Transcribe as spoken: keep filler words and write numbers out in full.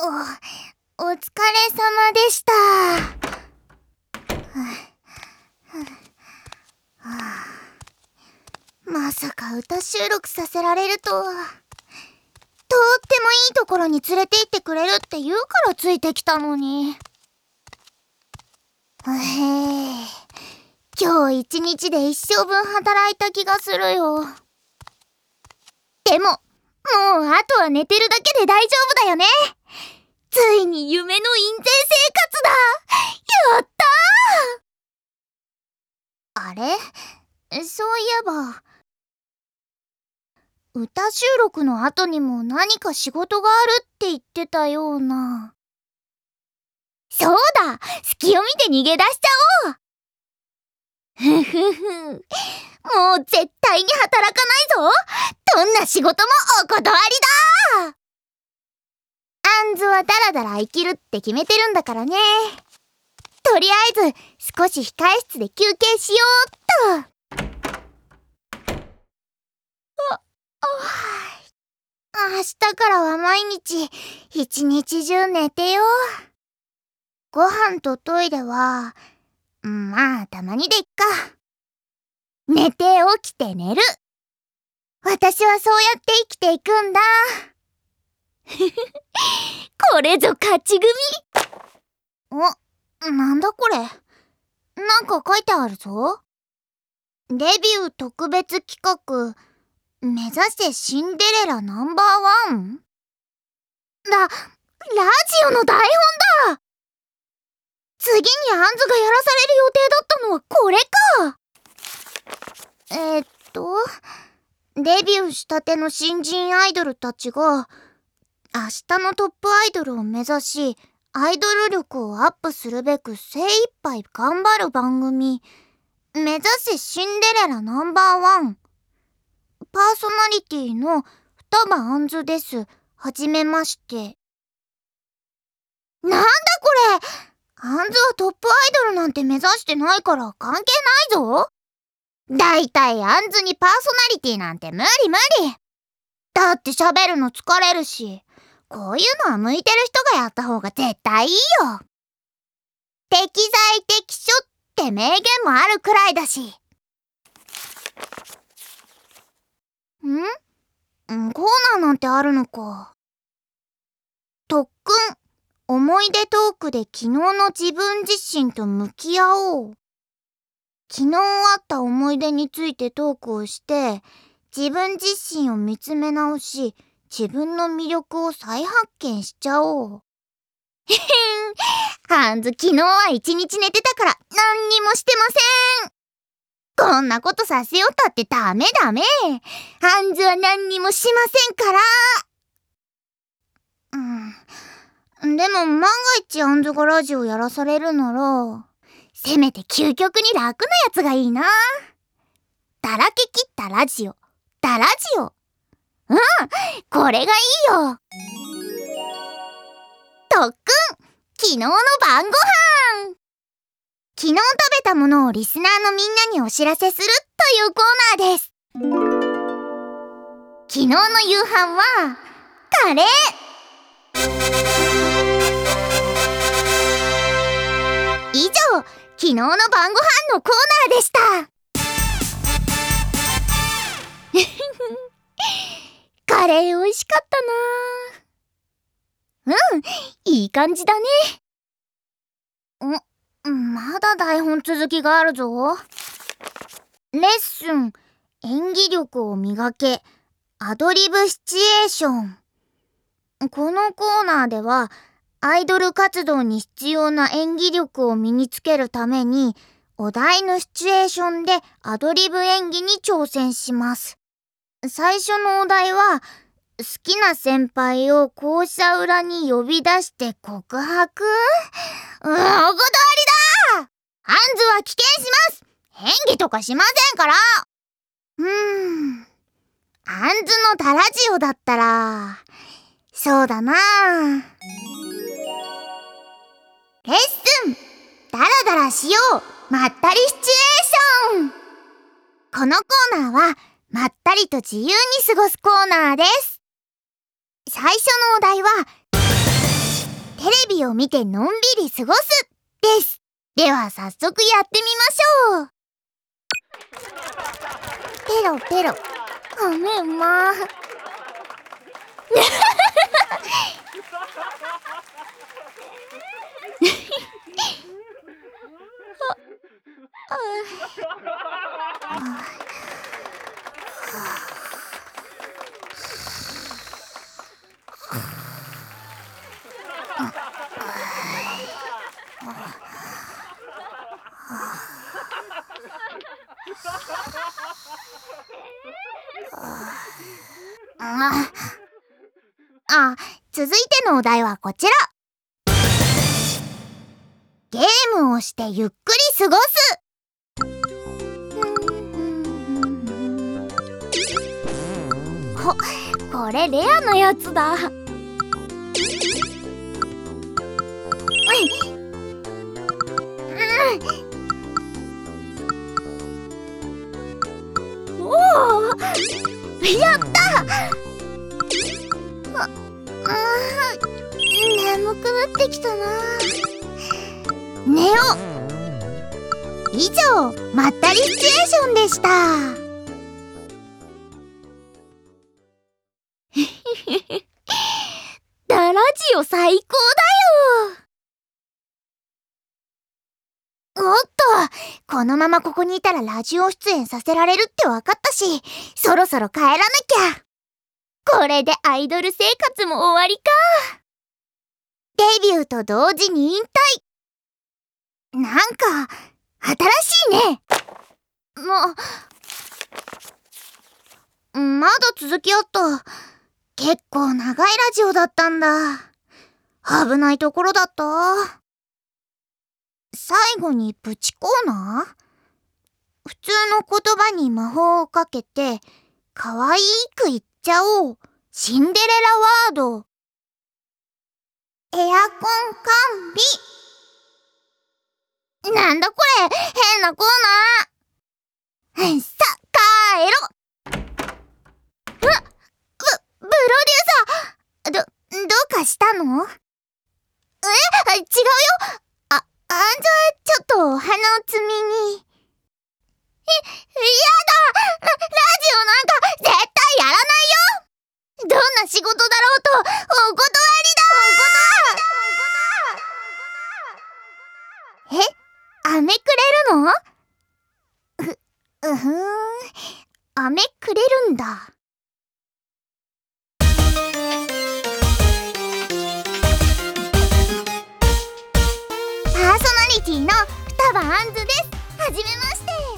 お、お疲れ様でした。はあはあ、まさか歌収録させられるとは。とってもいいところに連れて行ってくれるって言うからついてきたのに。へえ、今日一日で一生分働いた気がするよ。でも、もうあとは寝てるだけで大丈夫だよね。ついに夢の印税生活だ。やったー。あれ？そういえば、歌収録の後にも何か仕事があるって言ってたような。そうだ！隙を見て逃げ出しちゃおう。ふふふ。もう絶対に働かないぞ。どんな仕事もお断りだ。アンズはダラダラ生きるって決めてるんだからね。とりあえず少し控え室で休憩しようっと。あ、あ、明日からは毎日一日中寝てよ。ご飯とトイレは、まあたまにでいっか。寝て起きて寝る。私はそうやって生きていくんだ。これぞ勝ち組。お、なんだこれ。なんか書いてあるぞ。デビュー特別企画、目指せシンデレラナンバーワン？ラ、ラジオの台本だ。次にアンズがやらされる予定だったのはこれか。えー、っとデビューしたての新人アイドルたちが明日のトップアイドルを目指し、アイドル力をアップするべく精一杯頑張る番組、目指せシンデレラナンバーワン。パーソナリティの双葉アンズです。はじめまして。なんだこれ。アンズはトップアイドルなんて目指してないから関係ないぞ。だいたいアンズにパーソナリティなんて無理無理。だって喋るの疲れるし、こういうのは向いてる人がやった方が絶対いいよ。適材適所って名言もあるくらいだし。ん？コーナーなんてあるのか。特訓、思い出トークで昨日の自分自身と向き合おう。昨日あった思い出についてトークをして、自分自身を見つめ直し、自分の魅力を再発見しちゃおう。へへん、ハンズ昨日は一日寝てたから何にもしてません。こんなことさせよったってダメダメ。ハンズは何にもしませんから。うん。でも万が一アンズがラジオやらされるなら、せめて究極に楽なやつがいいな。だらけ切ったラジオ。だラジオ。うん、これがいいよ。特訓、昨日の晩ご飯。昨日食べたものをリスナーのみんなにお知らせするというコーナーです。昨日の夕飯はカレー。以上、昨日の晩ご飯のコーナーでした。カレー美味しかったな。うん、いい感じだね。ん、まだ台本続きがあるぞ。レッスン、演技力を磨け、アドリブシチュエーション。このコーナーでは、アイドル活動に必要な演技力を身につけるために、お題のシチュエーションでアドリブ演技に挑戦します。最初のお題は、好きな先輩を校舎裏に呼び出して告白？うん、お断りだ！ハンズは棄権します！演技とかしませんから。うーん。アンズのダラジオだったら、そうだな。レッスン、ダラダラしよう、まったりシチュエーション。このコーナーは、まったりと自由に過ごすコーナーです。最初のお題は、 テレビを見てのんびり過ごすです。では早速やってみましょう。ペロペロ。ごめんま。ああ、続いてのお題はこちら。ゲームをしてゆっくり過ごす。こ、これレアなやつだ。おお、やった。あ、あー、眠くなってきたな。寝よう。以上、まったりシチュエーションでした。だラジオ最高だよ。おっと、このままここにいたらラジオ出演させられるって分かったし、そろそろ帰らなきゃ。これでアイドル生活も終わりか。デビューと同時に引退。なんか新しいね。ま、まだ続きあった。結構長いラジオだったんだ。危ないところだった。最後にプチコーナー？普通の言葉に魔法をかけて可愛く言っちゃおう。シンデレラワード。エアコン完備。なんだこれ、変なコーナー。さ、帰ろ。うわっ、ブ、ブロデューサー。ど、どうかしたの？え、違うよ。あ、あんじゃ、ちょっとお花を摘みに。え、やだ！ラ、ラジオなんか絶対やらないよ！どんな仕事だろうと、お断りだ！お断り！え？飴くれるの？う、うふーん。飴くれるんだ。パーソナリティの双葉あんずです。はじめまして。